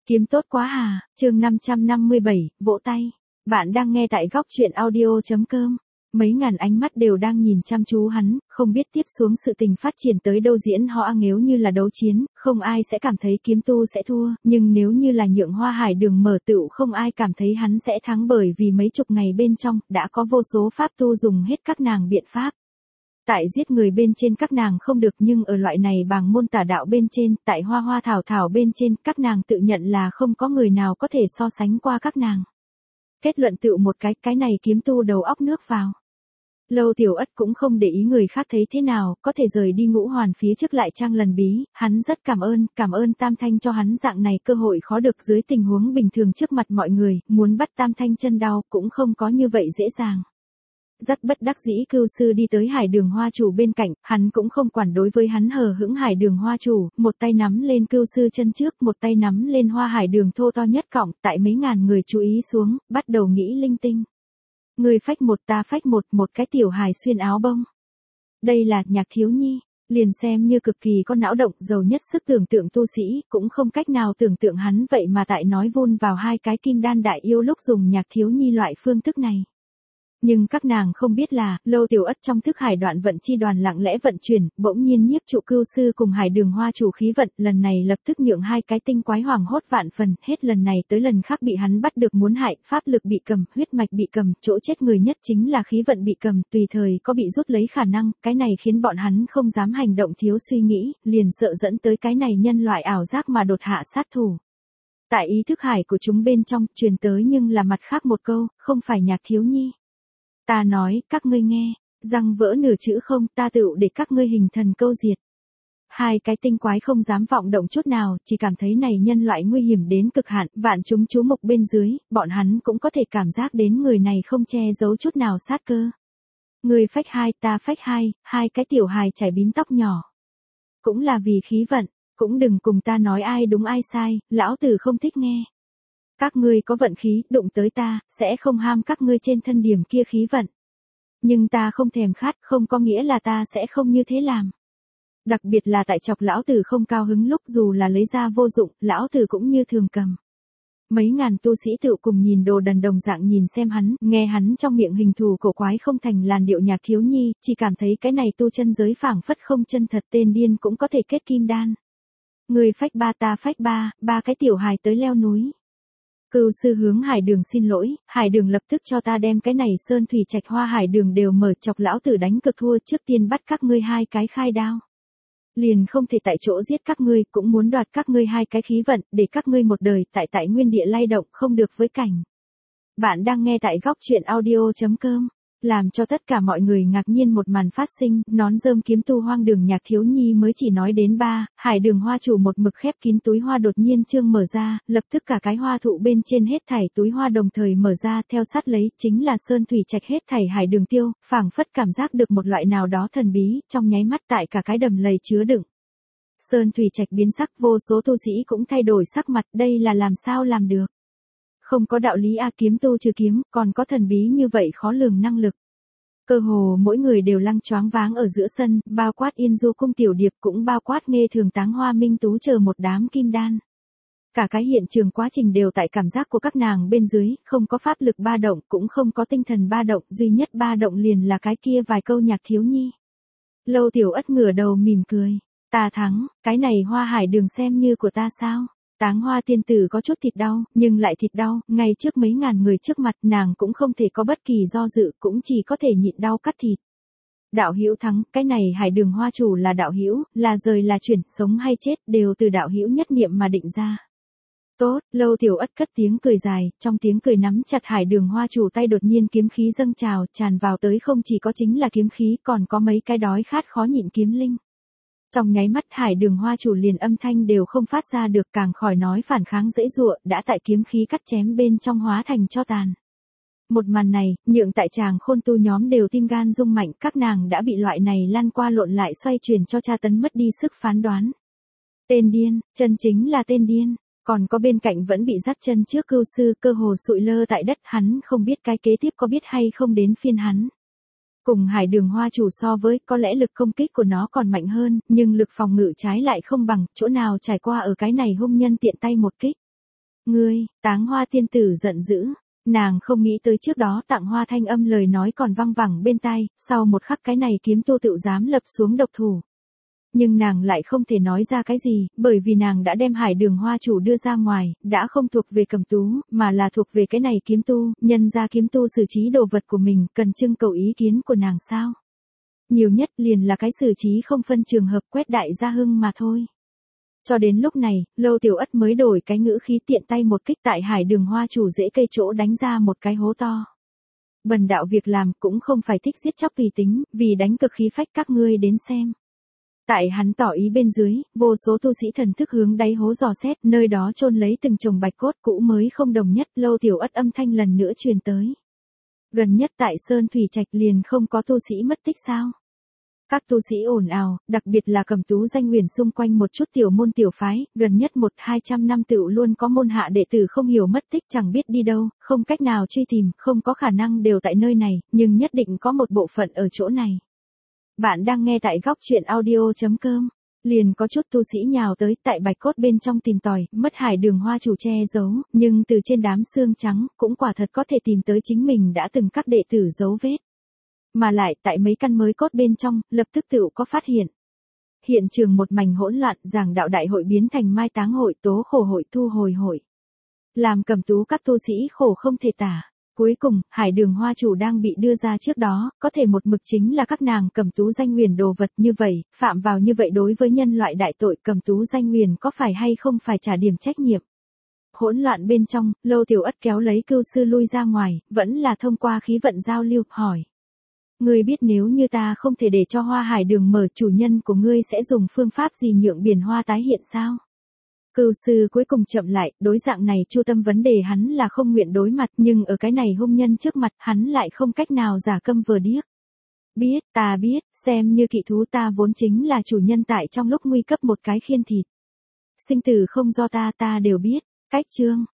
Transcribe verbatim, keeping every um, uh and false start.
Kiếm tốt quá à, chương năm trăm năm mươi bảy, vỗ tay. Bạn đang nghe tại góc truyện audio.com. Mấy ngàn ánh mắt đều đang nhìn chăm chú hắn, không biết tiếp xuống sự tình phát triển tới đâu diễn hoa nếu như là đấu chiến, không ai sẽ cảm thấy kiếm tu sẽ thua, nhưng nếu như là nhượng hoa hải đường mở tựu không ai cảm thấy hắn sẽ thắng bởi vì mấy chục ngày bên trong, đã có vô số pháp tu dùng hết các nàng biện pháp. Tại giết người bên trên các nàng không được nhưng ở loại này bàng môn tả đạo bên trên, tại hoa hoa thảo thảo bên trên, các nàng tự nhận là không có người nào có thể so sánh qua các nàng. Kết luận tựu một cái, cái này kiếm tu đầu óc nước vào. Lâu Tiểu Ất cũng không để ý người khác thấy thế nào, có thể rời đi Ngũ Hoàn phía trước lại trang lần bí, hắn rất cảm ơn, cảm ơn Tam Thanh cho hắn dạng này cơ hội khó được dưới tình huống bình thường trước mặt mọi người, muốn bắt Tam Thanh chân đau cũng không có như vậy dễ dàng. Rất bất đắc dĩ cưu sư đi tới hải đường hoa chủ bên cạnh, hắn cũng không quản đối với hắn hờ hững hải đường hoa chủ, một tay nắm lên cưu sư chân trước, một tay nắm lên hoa hải đường thô to nhất cọng, tại mấy ngàn người chú ý xuống, bắt đầu nghĩ linh tinh. Người phách một ta phách một, một cái tiểu hài xuyên áo bông. Đây là Nhạc Thiếu Nhi, liền xem như cực kỳ có não động, giàu nhất sức tưởng tượng tu sĩ, cũng không cách nào tưởng tượng hắn vậy mà tại nói vun vào hai cái kim đan đại yêu lúc dùng Nhạc Thiếu Nhi loại phương thức này. Nhưng các nàng không biết là, Lâu Tiểu Ất trong thức hải đoạn vận chi đoàn lặng lẽ vận chuyển, bỗng nhiên nhiếp trụ cưu sư cùng hải đường hoa chủ khí vận, lần này lập tức nhượng hai cái tinh quái hoàng hốt vạn phần, hết lần này tới lần khác bị hắn bắt được muốn hại, pháp lực bị cầm, huyết mạch bị cầm, chỗ chết người nhất chính là khí vận bị cầm, tùy thời có bị rút lấy khả năng, cái này khiến bọn hắn không dám hành động thiếu suy nghĩ, liền sợ dẫn tới cái này nhân loại ảo giác mà đột hạ sát thủ. Tại ý thức hải của chúng bên trong, truyền tới nhưng là mặt khác một câu, không phải Nhạc Thiếu Nhi. Ta nói, các ngươi nghe, răng vỡ nửa chữ không, ta tựu để các ngươi hình thần câu diệt. Hai cái tinh quái không dám vọng động chút nào, chỉ cảm thấy này nhân loại nguy hiểm đến cực hạn, vạn chúng chú mục bên dưới, bọn hắn cũng có thể cảm giác đến người này không che giấu chút nào sát cơ. Người phách hai, ta phách hai, hai cái tiểu hài chảy bím tóc nhỏ. Cũng là vì khí vận, cũng đừng cùng ta nói ai đúng ai sai, lão tử không thích nghe. Các ngươi có vận khí, đụng tới ta, sẽ không ham các ngươi trên thân điểm kia khí vận. Nhưng ta không thèm khát, không có nghĩa là ta sẽ không như thế làm. Đặc biệt là tại chọc lão tử không cao hứng lúc dù là lấy ra vô dụng, lão tử cũng như thường cầm. Mấy ngàn tu sĩ tự cùng nhìn đồ đần đồng dạng nhìn xem hắn, nghe hắn trong miệng hình thù cổ quái không thành làn điệu Nhạc Thiếu Nhi, chỉ cảm thấy cái này tu chân giới phảng phất không chân thật, tên điên cũng có thể kết kim đan. Người phách ba ta phách ba, ba cái tiểu hài tới leo núi. Cưu sư hướng hải đường xin lỗi, hải đường lập tức cho ta đem cái này sơn thủy trạch hoa hải đường đều mở, chọc lão tử đánh cực thua, trước tiên bắt các ngươi hai cái khai đao. Liền không thể tại chỗ giết các ngươi, cũng muốn đoạt các ngươi hai cái khí vận, để các ngươi một đời tại tại nguyên địa lay động, không được với cảnh. Bạn đang nghe tại góc truyện audio.com. Làm cho tất cả mọi người ngạc nhiên một màn phát sinh, nón rơm kiếm tu hoang đường Nhạc Thiếu Nhi mới chỉ nói đến ba, hải đường hoa chủ một mực khép kín túi hoa đột nhiên trương mở ra, lập tức cả cái hoa thụ bên trên hết thảy túi hoa đồng thời mở ra, theo sát lấy, chính là sơn thủy trạch hết thảy hải đường tiêu, phảng phất cảm giác được một loại nào đó thần bí, trong nháy mắt tại cả cái đầm lầy chứa đựng. Sơn thủy trạch biến sắc, vô số tu sĩ cũng thay đổi sắc mặt, đây là làm sao làm được. Không có đạo lý a, kiếm tu trừ kiếm, còn có thần bí như vậy khó lường năng lực. Cơ hồ mỗi người đều lăng choáng váng ở giữa sân, bao quát Yên Du cung tiểu điệp cũng bao quát Nghê Thường Táng Hoa Minh Tú chờ một đám kim đan. Cả cái hiện trường quá trình đều tại cảm giác của các nàng bên dưới, không có pháp lực ba động, cũng không có tinh thần ba động, duy nhất ba động liền là cái kia vài câu Nhạc Thiếu Nhi. Lâu Tiểu Ất ngửa đầu mỉm cười, ta thắng, cái này hoa hải đường xem như của ta sao? Táng Hoa tiên tử có chút thịt đau, nhưng lại thịt đau, ngay trước mấy ngàn người trước mặt nàng cũng không thể có bất kỳ do dự, cũng chỉ có thể nhịn đau cắt thịt. Đạo hữu thắng, cái này hải đường hoa chủ là đạo hữu, là rời là chuyển, sống hay chết, đều từ đạo hữu nhất niệm mà định ra. Tốt, Lâu Tiểu Ất cất tiếng cười dài, trong tiếng cười nắm chặt hải đường hoa chủ tay đột nhiên kiếm khí dâng trào, tràn vào tới không chỉ có chính là kiếm khí, còn có mấy cái đói khát khó nhịn kiếm linh. Trong nháy mắt hải đường hoa chủ liền âm thanh đều không phát ra được, càng khỏi nói phản kháng dễ dụa, đã tại kiếm khí cắt chém bên trong hóa thành tro tàn. Một màn này, nhượng tại tràng khôn tu nhóm đều tim gan rung mạnh, các nàng đã bị loại này lăn qua lộn lại xoay chuyển cho tra tấn mất đi sức phán đoán. Tên điên, chân chính là tên điên, còn có bên cạnh vẫn bị dắt chân trước cưu sư, cơ hồ sụi lơ tại đất, hắn không biết cái kế tiếp có biết hay không đến phiên hắn. Cùng hải đường hoa chủ so với, có lẽ lực công kích của nó còn mạnh hơn, nhưng lực phòng ngự trái lại không bằng, chỗ nào trải qua ở cái này hung nhân tiện tay một kích. Ngươi, Táng Hoa tiên tử giận dữ. Nàng không nghĩ tới trước đó Tặng Hoa thanh âm lời nói còn văng vẳng bên tai, sau một khắc cái này kiếm tu tự dám lập xuống độc thủ. Nhưng nàng lại không thể nói ra cái gì, bởi vì nàng đã đem Hải Đường Hoa chủ đưa ra ngoài, đã không thuộc về Cầm Tú, mà là thuộc về cái này kiếm tu, nhân ra kiếm tu xử trí đồ vật của mình, cần trưng cầu ý kiến của nàng sao. Nhiều nhất liền là cái xử trí không phân trường hợp quét đại gia hưng mà thôi. Cho đến lúc này, Lâu Tiểu Ất mới đổi cái ngữ khí tiện tay một kích tại Hải Đường Hoa chủ rễ cây chỗ đánh ra một cái hố to. Bần đạo việc làm cũng không phải thích giết chóc tùy tính, vì đánh cực khí phách các ngươi đến xem. Tại hắn tỏ ý bên dưới, vô số tu sĩ thần thức hướng đáy hố dò xét, nơi đó chôn lấy từng chồng bạch cốt cũ mới không đồng nhất. Lâu Tiểu Ất âm thanh lần nữa truyền tới. Gần nhất tại Sơn Thủy Trạch liền không có tu sĩ mất tích sao? Các tu sĩ ồn ào, đặc biệt là Cầm Tú danh nguyền xung quanh một chút tiểu môn tiểu phái, gần nhất một hai trăm năm tựu luôn có môn hạ đệ tử không hiểu mất tích chẳng biết đi đâu, không cách nào truy tìm, không có khả năng đều tại nơi này, nhưng nhất định có một bộ phận ở chỗ này. Bạn đang nghe tại góc truyện audio.com. Liền có chút tu sĩ nhào tới tại bạch cốt bên trong tìm tòi, mất Hải Đường Hoa chủ che giấu, nhưng từ trên đám xương trắng, cũng quả thật có thể tìm tới chính mình đã từng các đệ tử dấu vết. Mà lại tại mấy căn mới cốt bên trong, lập tức tự có phát hiện. Hiện trường một mảnh hỗn loạn, giảng đạo đại hội biến thành mai táng hội, tố khổ hội, thu hồi hội. Làm Cầm Tú các tu sĩ khổ không thể tả. Cuối cùng, Hải Đường Hoa chủ đang bị đưa ra trước đó, có thể một mực chính là các nàng Cầm Tú danh nguyền đồ vật như vậy, phạm vào như vậy đối với nhân loại đại tội Cầm Tú danh nguyền có phải hay không phải trả điểm trách nhiệm. Hỗn loạn bên trong, Lâu Tiểu Ất kéo lấy cưu sư lui ra ngoài, vẫn là thông qua khí vận giao lưu, hỏi. Ngươi biết nếu như ta không thể để cho Hoa Hải Đường mở, chủ nhân của ngươi sẽ dùng phương pháp gì nhượng biển hoa tái hiện sao? Cưu sư cuối cùng chậm lại, đối dạng này chu tâm vấn đề hắn là không nguyện đối mặt, nhưng ở cái này hung nhân trước mặt hắn lại không cách nào giả câm vờ điếc. Biết, ta biết, xem như kỵ thú ta vốn chính là chủ nhân tại trong lúc nguy cấp một cái khiên thịt. Sinh tử không do ta ta đều biết, cách chương.